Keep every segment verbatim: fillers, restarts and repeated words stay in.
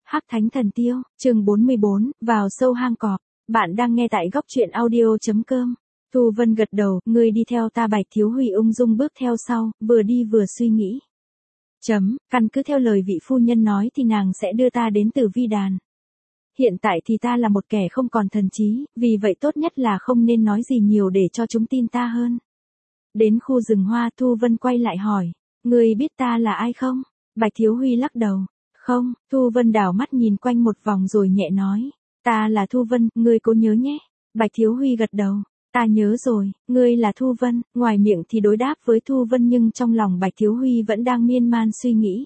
Hắc Thánh Thần Tiêu, chương bốn mươi bốn, vào sâu hang cọp. Bạn đang nghe tại góc truyện audio.com. Thu Vân gật đầu, ngươi đi theo ta. Bạch Thiếu Huy ung dung bước theo sau, vừa đi vừa suy nghĩ. Chấm, căn cứ theo lời vị phu nhân nói thì nàng sẽ đưa ta đến Tử Vi Đàn. Hiện tại thì ta là một kẻ không còn thần trí, vì vậy tốt nhất là không nên nói gì nhiều để cho chúng tin ta hơn. Đến khu rừng hoa, Thu Vân quay lại hỏi, ngươi biết ta là ai không? Bạch Thiếu Huy lắc đầu. Không, Thu Vân đảo mắt nhìn quanh một vòng rồi nhẹ nói, ta là Thu Vân, ngươi cố nhớ nhé. Bạch Thiếu Huy gật đầu, ta nhớ rồi, ngươi là Thu Vân. Ngoài miệng thì đối đáp với Thu Vân nhưng trong lòng Bạch Thiếu Huy vẫn đang miên man suy nghĩ.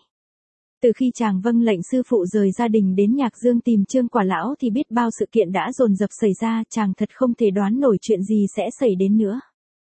Từ khi chàng vâng lệnh sư phụ rời gia đình đến Nhạc Dương tìm Trương Quả Lão thì biết bao sự kiện đã dồn dập xảy ra, chàng thật không thể đoán nổi chuyện gì sẽ xảy đến nữa.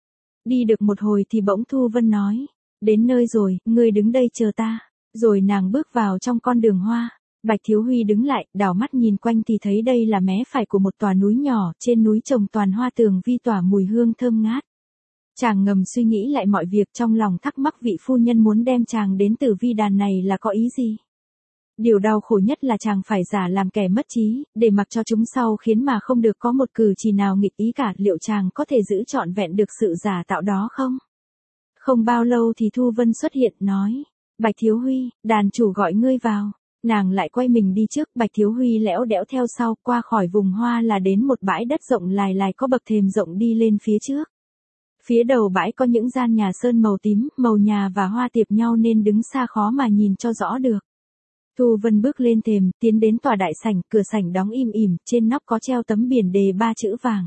Đi được một hồi thì bỗng Thu Vân nói, đến nơi rồi, ngươi đứng đây chờ ta. Rồi nàng bước vào trong con đường hoa. Bạch Thiếu Huy đứng lại, đảo mắt nhìn quanh thì thấy đây là mé phải của một tòa núi nhỏ, trên núi trồng toàn hoa tường vi tỏa mùi hương thơm ngát. Chàng ngầm suy nghĩ lại mọi việc, trong lòng thắc mắc vị phu nhân muốn đem chàng đến Tử Vi Đàn này là có ý gì. Điều đau khổ nhất là chàng phải giả làm kẻ mất trí, để mặc cho chúng sau khiến mà không được có một cử chỉ nào nghịch ý cả. Liệu chàng có thể giữ trọn vẹn được sự giả tạo đó không? Không bao lâu thì Thu Vân xuất hiện, nói, Bạch Thiếu Huy, đàn chủ gọi ngươi vào. Nàng lại quay mình đi trước, Bạch Thiếu Huy lẽo đẽo theo sau, qua khỏi vùng hoa là đến một bãi đất rộng lài lài có bậc thềm rộng đi lên phía trước. Phía đầu bãi có những gian nhà sơn màu tím, màu nhà và hoa tiệp nhau nên đứng xa khó mà nhìn cho rõ được. Thu Vân bước lên thềm, tiến đến tòa đại sảnh, cửa sảnh đóng im ỉm, trên nóc có treo tấm biển đề ba chữ vàng.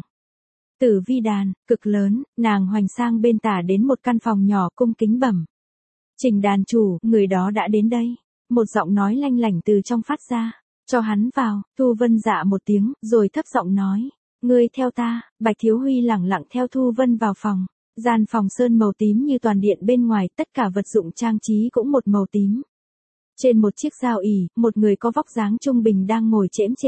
Tử Vi Đàn, cực lớn. Nàng hoành sang bên tả đến một căn phòng nhỏ, cung kính bẩm, Trình đàn chủ, người đó đã đến đây. Một giọng nói lanh lảnh từ trong phát ra, cho hắn vào. Thu Vân dạ một tiếng, rồi thấp giọng nói, ngươi theo ta. Bạch Thiếu Huy lẳng lặng theo Thu Vân vào phòng. Gian phòng sơn màu tím như toàn điện bên ngoài, tất cả vật dụng trang trí cũng một màu tím. Trên một chiếc giao ỷ, một người có vóc dáng trung bình đang ngồi chễm chệ.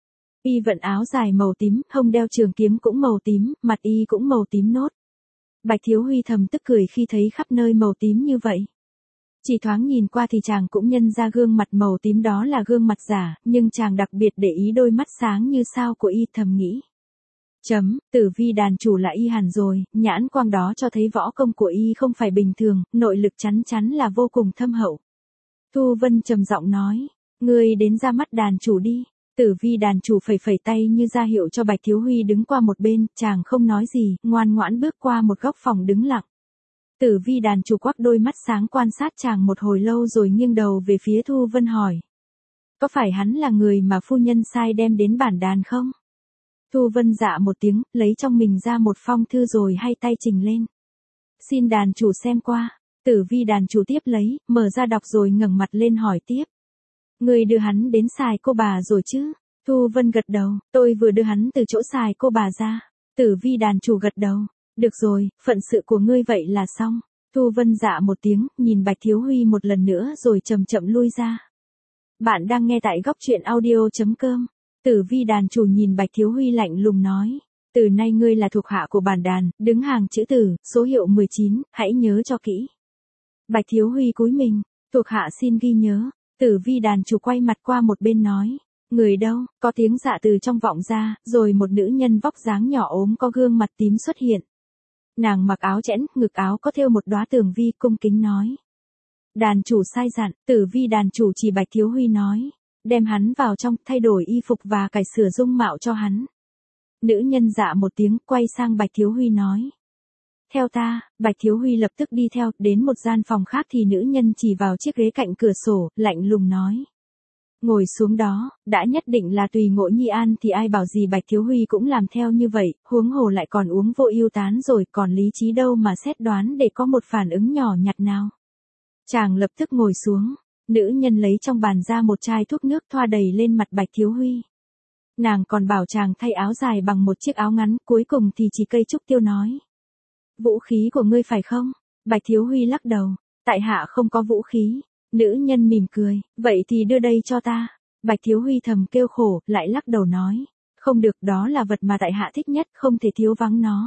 Y vận áo dài màu tím, hông đeo trường kiếm cũng màu tím, mặt y cũng màu tím nốt. Bạch Thiếu Huy thầm tức cười khi thấy khắp nơi màu tím như vậy. Chỉ thoáng nhìn qua thì chàng cũng nhận ra gương mặt màu tím đó là gương mặt giả, nhưng chàng đặc biệt để ý đôi mắt sáng như sao của y, thầm nghĩ. Chấm, Tử Vi đàn chủ là y hẳn rồi, nhãn quang đó cho thấy võ công của y không phải bình thường, nội lực chắn chắn là vô cùng thâm hậu. Thu Vân trầm giọng nói, ngươi đến ra mắt đàn chủ đi. Tử Vi đàn chủ phẩy phẩy tay như ra hiệu cho Bạch Thiếu Huy đứng qua một bên, chàng không nói gì, ngoan ngoãn bước qua một góc phòng đứng lặng. Tử Vi đàn chủ quắc đôi mắt sáng quan sát chàng một hồi lâu rồi nghiêng đầu về phía Thu Vân hỏi, có phải hắn là người mà phu nhân sai đem đến bản đàn không? Thu Vân dạ một tiếng, lấy trong mình ra một phong thư rồi hay tay trình lên. Xin đàn chủ xem qua. Tử Vi đàn chủ tiếp lấy, mở ra đọc rồi ngẩng mặt lên hỏi tiếp. Người đưa hắn đến xài cô bà rồi chứ? Thu Vân gật đầu, tôi vừa đưa hắn từ chỗ xài cô bà ra. Tử Vi đàn chủ gật đầu, được rồi, phận sự của ngươi vậy là xong. Thu Vân dạ một tiếng, nhìn Bạch Thiếu Huy một lần nữa rồi chậm chậm lui ra. Bạn đang nghe tại góc truyện audio.com. Tử Vi đàn chủ nhìn Bạch Thiếu Huy lạnh lùng nói, từ nay ngươi là thuộc hạ của bản đàn, đứng hàng chữ tử, số hiệu mười chín, hãy nhớ cho kỹ. Bạch Thiếu Huy cúi mình, thuộc hạ xin ghi nhớ. Tử Vi đàn chủ quay mặt qua một bên nói, người đâu? Có tiếng dạ từ trong vọng ra, rồi một nữ nhân vóc dáng nhỏ ốm có gương mặt tím xuất hiện. Nàng mặc áo chẽn, ngực áo có thêu một đóa tường vi, cung kính nói, đàn chủ sai dặn. Tử Vi đàn chủ chỉ Bạch Thiếu Huy nói, đem hắn vào trong, thay đổi y phục và cải sửa dung mạo cho hắn. Nữ nhân dạ một tiếng, quay sang Bạch Thiếu Huy nói, theo ta. Bạch Thiếu Huy lập tức đi theo, đến một gian phòng khác thì nữ nhân chỉ vào chiếc ghế cạnh cửa sổ, lạnh lùng nói, ngồi xuống đó. Đã nhất định là tùy ngộ nhi an thì ai bảo gì Bạch Thiếu Huy cũng làm theo như vậy, huống hồ lại còn uống vô ưu tán rồi, còn lý trí đâu mà xét đoán để có một phản ứng nhỏ nhặt nào. Chàng lập tức ngồi xuống. Nữ nhân lấy trong bàn ra một chai thuốc nước thoa đầy lên mặt Bạch Thiếu Huy. Nàng còn bảo chàng thay áo dài bằng một chiếc áo ngắn, cuối cùng thì chỉ cây trúc tiêu nói, vũ khí của ngươi phải không? Bạch Thiếu Huy lắc đầu, tại hạ không có vũ khí. Nữ nhân mỉm cười, vậy thì đưa đây cho ta. Bạch Thiếu Huy thầm kêu khổ, lại lắc đầu nói, không được, đó là vật mà tại hạ thích nhất, không thể thiếu vắng nó.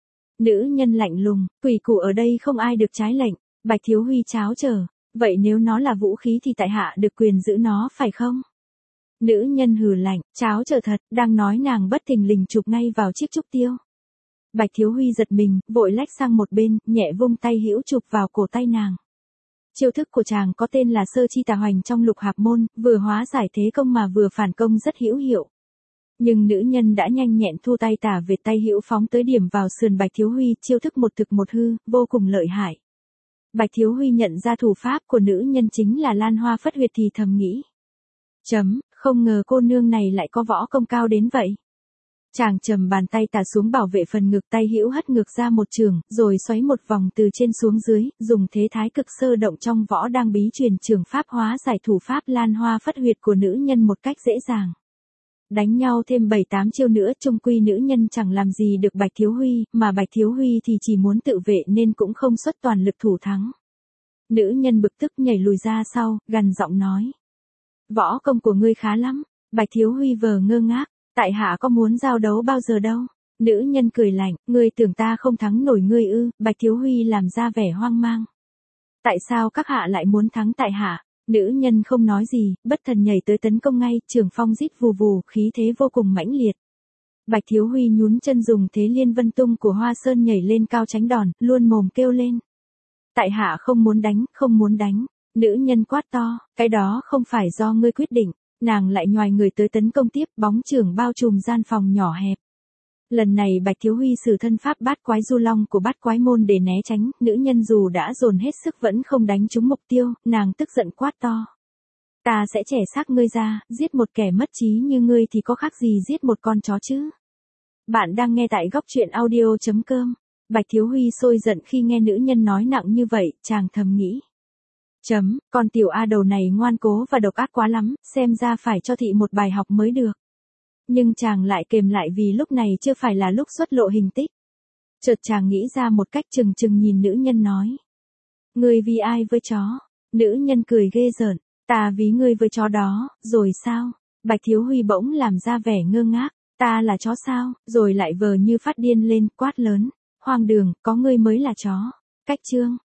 Nữ nhân lạnh lùng, quỷ củ ở đây không ai được trái lệnh. Bạch Thiếu Huy tráo trở, vậy nếu nó là vũ khí thì tại hạ được quyền giữ nó phải không? Nữ nhân hừ lạnh, cháo chờ thật, đang nói nàng bất thình lình chụp ngay vào chiếc trúc tiêu. Bạch Thiếu Huy giật mình, vội lách sang một bên, nhẹ vung tay hữu chụp vào cổ tay nàng. Chiêu thức của chàng có tên là sơ chi tà hoành trong lục hạp môn, vừa hóa giải thế công mà vừa phản công rất hữu hiệu. Nhưng nữ nhân đã nhanh nhẹn thu tay tả về tay hữu phóng tới điểm vào sườn Bạch Thiếu Huy, chiêu thức một thực một hư, vô cùng lợi hại. Bạch Thiếu Huy nhận ra thủ pháp của nữ nhân chính là Lan Hoa Phất Huyệt thì thầm nghĩ. Chấm, không ngờ cô nương này lại có võ công cao đến vậy. Chàng trầm bàn tay tả xuống bảo vệ phần ngực, tay hữu hất ngược ra một trường, rồi xoáy một vòng từ trên xuống dưới, dùng thế thái cực sơ động trong võ đang bí truyền trường pháp hóa giải thủ pháp Lan Hoa Phất Huyệt của nữ nhân một cách dễ dàng. Đánh nhau thêm bảy tám chiêu nữa, chung quy nữ nhân chẳng làm gì được Bạch Thiếu Huy, mà Bạch Thiếu Huy thì chỉ muốn tự vệ nên cũng không xuất toàn lực thủ thắng. Nữ nhân bực tức nhảy lùi ra sau, gằn giọng nói. Võ công của ngươi khá lắm. Bạch Thiếu Huy vờ ngơ ngác, tại hạ có muốn giao đấu bao giờ đâu. Nữ nhân cười lạnh, ngươi tưởng ta không thắng nổi ngươi ư? Bạch Thiếu Huy làm ra vẻ hoang mang. Tại sao các hạ lại muốn thắng tại hạ? Nữ nhân không nói gì, bất thần nhảy tới tấn công ngay, trường phong rít vù vù, khí thế vô cùng mãnh liệt. Bạch Thiếu Huy nhún chân dùng thế liên vân tung của Hoa Sơn nhảy lên cao tránh đòn, luôn mồm kêu lên. Tại hạ không muốn đánh, không muốn đánh. Nữ nhân quát to, cái đó không phải do ngươi quyết định. Nàng lại nhoài người tới tấn công tiếp, bóng chưởng bao trùm gian phòng nhỏ hẹp. Lần này Bạch Thiếu Huy sử thân pháp bát quái du long của bát quái môn để né tránh, nữ nhân dù đã dồn hết sức vẫn không đánh trúng mục tiêu, nàng tức giận quát to. Ta sẽ chẻ xác ngươi ra, giết một kẻ mất trí như ngươi thì có khác gì giết một con chó chứ. Bạn đang nghe tại góc truyện audio chấm com. Bạch Thiếu Huy sôi giận khi nghe nữ nhân nói nặng như vậy, chàng thầm nghĩ. Chấm, con tiểu A đầu này ngoan cố và độc ác quá lắm, xem ra phải cho thị một bài học mới được. Nhưng chàng lại kềm lại vì lúc này chưa phải là lúc xuất lộ hình tích. Chợt chàng nghĩ ra một cách chừng chừng nhìn nữ nhân nói. Ngươi vì ai với chó? Nữ nhân cười ghê rợn, ta ví ngươi với chó đó, rồi sao? Bạch Thiếu Huy bỗng làm ra vẻ ngơ ngác, ta là chó sao? Rồi lại vờ như phát điên lên, quát lớn. Hoang đường, có ngươi mới là chó. Cách chương.